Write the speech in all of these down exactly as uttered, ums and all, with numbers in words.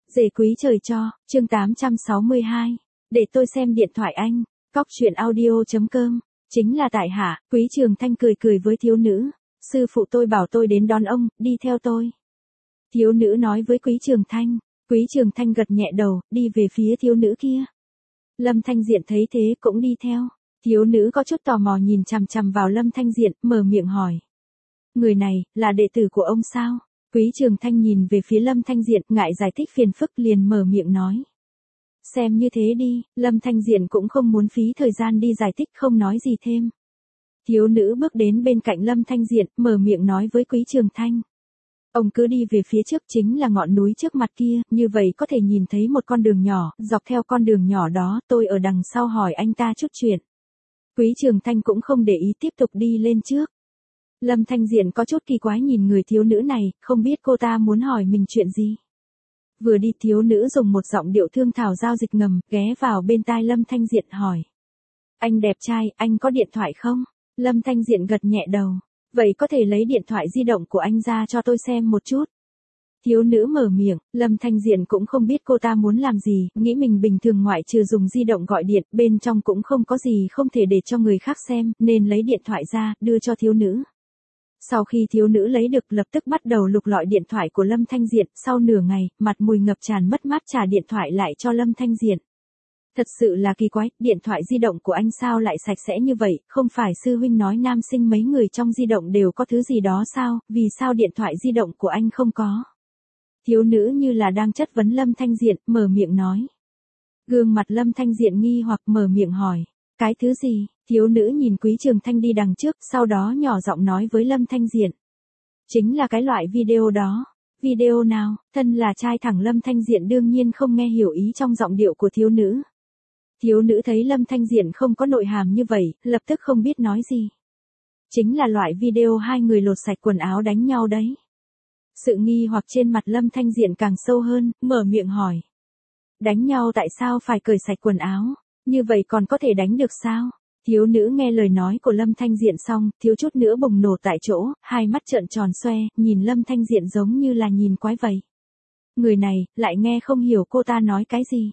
Dề quý trời cho, chương tám trăm sáu mươi hai. Để tôi xem điện thoại anh. Cóc truyện audio chấm com. Chính là tại hạ, Quý Trường Thanh cười cười với thiếu nữ. Sư phụ tôi bảo tôi đến đón ông, đi theo tôi. Thiếu nữ nói với Quý Trường Thanh. Quý Trường Thanh gật nhẹ đầu, đi về phía thiếu nữ kia. Lâm Thanh Diện thấy thế cũng đi theo. Thiếu nữ có chút tò mò nhìn chằm chằm vào Lâm Thanh Diện, mở miệng hỏi. Người này, là đệ tử của ông sao? Quý Trường Thanh nhìn về phía Lâm Thanh Diện, ngại giải thích phiền phức liền mở miệng nói. Xem như thế đi, Lâm Thanh Diện cũng không muốn phí thời gian đi giải thích, không nói gì thêm. Thiếu nữ bước đến bên cạnh Lâm Thanh Diện, mở miệng nói với Quý Trường Thanh. Ông cứ đi về phía trước, chính là ngọn núi trước mặt kia, như vậy có thể nhìn thấy một con đường nhỏ, dọc theo con đường nhỏ đó, tôi ở đằng sau hỏi anh ta chút chuyện. Quý Trường Thanh cũng không để ý, tiếp tục đi lên trước. Lâm Thanh Diện có chút kỳ quái nhìn người thiếu nữ này, không biết cô ta muốn hỏi mình chuyện gì. Vừa đi thiếu nữ dùng một giọng điệu thương thảo giao dịch ngầm, ghé vào bên tai Lâm Thanh Diện hỏi. Anh đẹp trai, anh có điện thoại không? Lâm Thanh Diện gật nhẹ đầu. Vậy có thể lấy điện thoại di động của anh ra cho tôi xem một chút. Thiếu nữ mở miệng, Lâm Thanh Diện cũng không biết cô ta muốn làm gì, nghĩ mình bình thường ngoại trừ dùng di động gọi điện, bên trong cũng không có gì không thể để cho người khác xem, nên lấy điện thoại ra, đưa cho thiếu nữ. Sau khi thiếu nữ lấy được, lập tức bắt đầu lục lọi điện thoại của Lâm Thanh Diện, sau nửa ngày, mặt mùi ngập tràn mất mát trả điện thoại lại cho Lâm Thanh Diện. Thật sự là kỳ quái, điện thoại di động của anh sao lại sạch sẽ như vậy, không phải sư huynh nói nam sinh mấy người trong di động đều có thứ gì đó sao, vì sao điện thoại di động của anh không có? Thiếu nữ như là đang chất vấn Lâm Thanh Diện, mở miệng nói. Gương mặt Lâm Thanh Diện nghi hoặc mở miệng hỏi, cái thứ gì? Thiếu nữ nhìn Quý Trường Thanh đi đằng trước, sau đó nhỏ giọng nói với Lâm Thanh Diện. Chính là cái loại video đó. Video nào? Thân là trai thẳng Lâm Thanh Diện đương nhiên không nghe hiểu ý trong giọng điệu của thiếu nữ. Thiếu nữ thấy Lâm Thanh Diện không có nội hàm như vậy, lập tức không biết nói gì. Chính là loại video hai người lột sạch quần áo đánh nhau đấy. Sự nghi hoặc trên mặt Lâm Thanh Diện càng sâu hơn, mở miệng hỏi. Đánh nhau tại sao phải cởi sạch quần áo? Như vậy còn có thể đánh được sao? Thiếu nữ nghe lời nói của Lâm Thanh Diện xong, thiếu chút nữa bùng nổ tại chỗ, hai mắt trợn tròn xoe, nhìn Lâm Thanh Diện giống như là nhìn quái vậy. Người này, lại nghe không hiểu cô ta nói cái gì.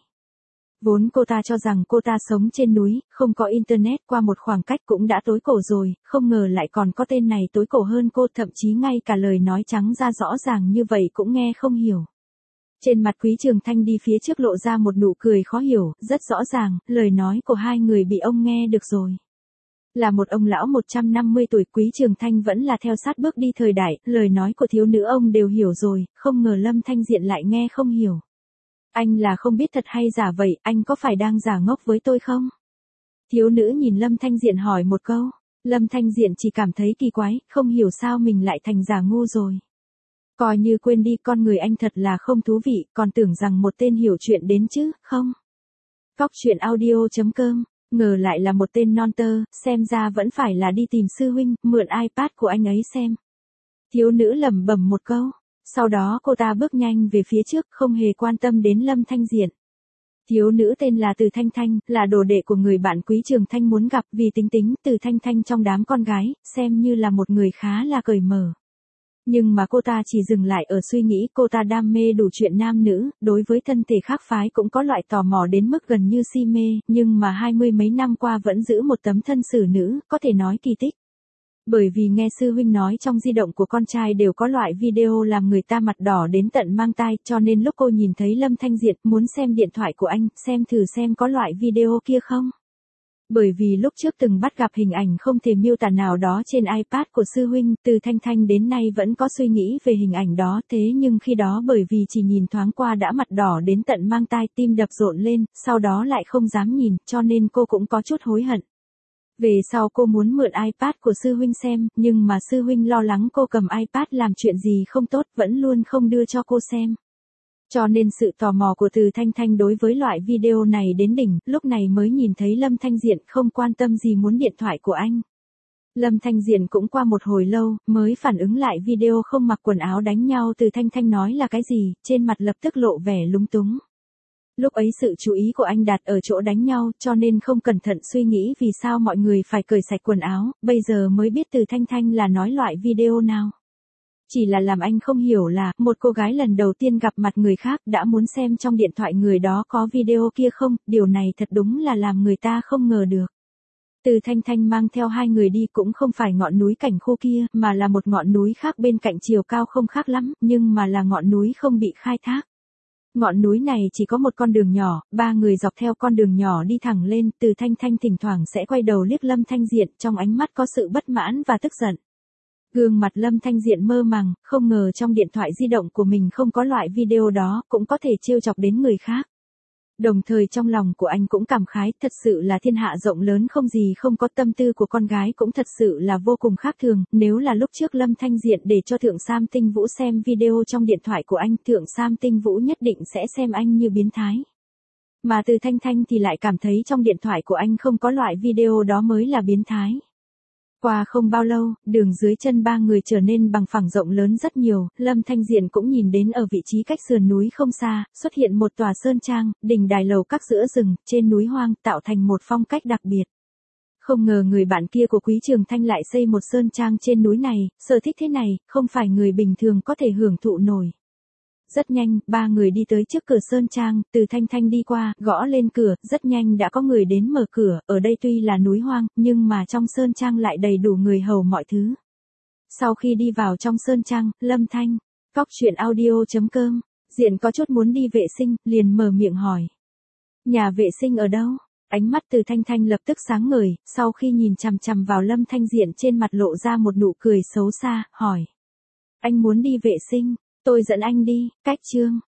Vốn cô ta cho rằng cô ta sống trên núi, không có internet, qua một khoảng cách cũng đã tối cổ rồi, không ngờ lại còn có tên này tối cổ hơn cô, thậm chí ngay cả lời nói trắng ra rõ ràng như vậy cũng nghe không hiểu. Trên mặt Quý Trường Thanh đi phía trước lộ ra một nụ cười khó hiểu, rất rõ ràng, lời nói của hai người bị ông nghe được rồi. Là một ông lão một trăm năm mươi tuổi, Quý Trường Thanh vẫn là theo sát bước đi thời đại, lời nói của thiếu nữ ông đều hiểu rồi, không ngờ Lâm Thanh Diện lại nghe không hiểu. Anh là không biết thật hay giả vậy, anh có phải đang giả ngốc với tôi không? Thiếu nữ nhìn Lâm Thanh Diện hỏi một câu, Lâm Thanh Diện chỉ cảm thấy kỳ quái, không hiểu sao mình lại thành giả ngu rồi. Coi như quên đi, con người anh thật là không thú vị, còn tưởng rằng một tên hiểu chuyện đến chứ, không? Cóc truyện audio chấm com, ngờ lại là một tên non tơ, xem ra vẫn phải là đi tìm sư huynh, mượn iPad của anh ấy xem. Thiếu nữ lẩm bẩm một câu, sau đó cô ta bước nhanh về phía trước, không hề quan tâm đến Lâm Thanh Diện. Thiếu nữ tên là Từ Thanh Thanh, là đồ đệ của người bạn Quý Trường Thanh muốn gặp, vì tính tính Từ Thanh Thanh trong đám con gái, xem như là một người khá là cởi mở. Nhưng mà cô ta chỉ dừng lại ở suy nghĩ, cô ta đam mê đủ chuyện nam nữ, đối với thân thể khác phái cũng có loại tò mò đến mức gần như si mê, nhưng mà hai mươi mấy năm qua vẫn giữ một tấm thân xử nữ, có thể nói kỳ tích. Bởi vì nghe sư huynh nói trong di động của con trai đều có loại video làm người ta mặt đỏ đến tận mang tai, cho nên lúc cô nhìn thấy Lâm Thanh Diện muốn xem điện thoại của anh, xem thử xem có loại video kia không. Bởi vì lúc trước từng bắt gặp hình ảnh không thể miêu tả nào đó trên iPad của sư huynh, Từ Thanh Thanh đến nay vẫn có suy nghĩ về hình ảnh đó, thế nhưng khi đó bởi vì chỉ nhìn thoáng qua đã mặt đỏ đến tận mang tai, tim đập rộn lên, sau đó lại không dám nhìn, cho nên cô cũng có chút hối hận. Về sau cô muốn mượn iPad của sư huynh xem, nhưng mà sư huynh lo lắng cô cầm iPad làm chuyện gì không tốt, vẫn luôn không đưa cho cô xem. Cho nên sự tò mò của Từ Thanh Thanh đối với loại video này đến đỉnh, lúc này mới nhìn thấy Lâm Thanh Diện không quan tâm gì muốn điện thoại của anh. Lâm Thanh Diện cũng qua một hồi lâu, mới phản ứng lại video không mặc quần áo đánh nhau Từ Thanh Thanh nói là cái gì, trên mặt lập tức lộ vẻ lúng túng. Lúc ấy sự chú ý của anh đặt ở chỗ đánh nhau, cho nên không cẩn thận suy nghĩ vì sao mọi người phải cởi sạch quần áo, bây giờ mới biết Từ Thanh Thanh là nói loại video nào. Chỉ là làm anh không hiểu là, một cô gái lần đầu tiên gặp mặt người khác đã muốn xem trong điện thoại người đó có video kia không, điều này thật đúng là làm người ta không ngờ được. Từ Thanh Thanh mang theo hai người đi cũng không phải ngọn núi cảnh khu kia, mà là một ngọn núi khác bên cạnh, chiều cao không khác lắm, nhưng mà là ngọn núi không bị khai thác. Ngọn núi này chỉ có một con đường nhỏ, ba người dọc theo con đường nhỏ đi thẳng lên, Từ Thanh Thanh thỉnh thoảng sẽ quay đầu liếc Lâm Thanh Diện, trong ánh mắt có sự bất mãn và tức giận. Gương mặt Lâm Thanh Diện mơ màng, không ngờ trong điện thoại di động của mình không có loại video đó, cũng có thể trêu chọc đến người khác. Đồng thời trong lòng của anh cũng cảm khái, thật sự là thiên hạ rộng lớn không gì không có, tâm tư của con gái cũng thật sự là vô cùng khác thường, nếu là lúc trước Lâm Thanh Diện để cho Thượng Sam Tinh Vũ xem video trong điện thoại của anh, Thượng Sam Tinh Vũ nhất định sẽ xem anh như biến thái. Mà Từ Thanh Thanh thì lại cảm thấy trong điện thoại của anh không có loại video đó mới là biến thái. Qua không bao lâu, đường dưới chân ba người trở nên bằng phẳng rộng lớn rất nhiều, Lâm Thanh Diện cũng nhìn đến ở vị trí cách sườn núi không xa, xuất hiện một tòa sơn trang, đình đài lầu các giữa rừng, trên núi hoang, tạo thành một phong cách đặc biệt. Không ngờ người bạn kia của Quý Trường Thanh lại xây một sơn trang trên núi này, sở thích thế này, không phải người bình thường có thể hưởng thụ nổi. Rất nhanh, ba người đi tới trước cửa sơn trang, Từ Thanh Thanh đi qua, gõ lên cửa, rất nhanh đã có người đến mở cửa, ở đây tuy là núi hoang, nhưng mà trong sơn trang lại đầy đủ người hầu mọi thứ. Sau khi đi vào trong sơn trang, Lâm Thanh, cóc truyện audio chấm com, Diện có chút muốn đi vệ sinh, liền mở miệng hỏi. Nhà vệ sinh ở đâu? Ánh mắt Từ Thanh Thanh lập tức sáng ngời, sau khi nhìn chằm chằm vào Lâm Thanh Diện trên mặt lộ ra một nụ cười xấu xa, hỏi. Anh muốn đi vệ sinh? Tôi dẫn anh đi, cách chương.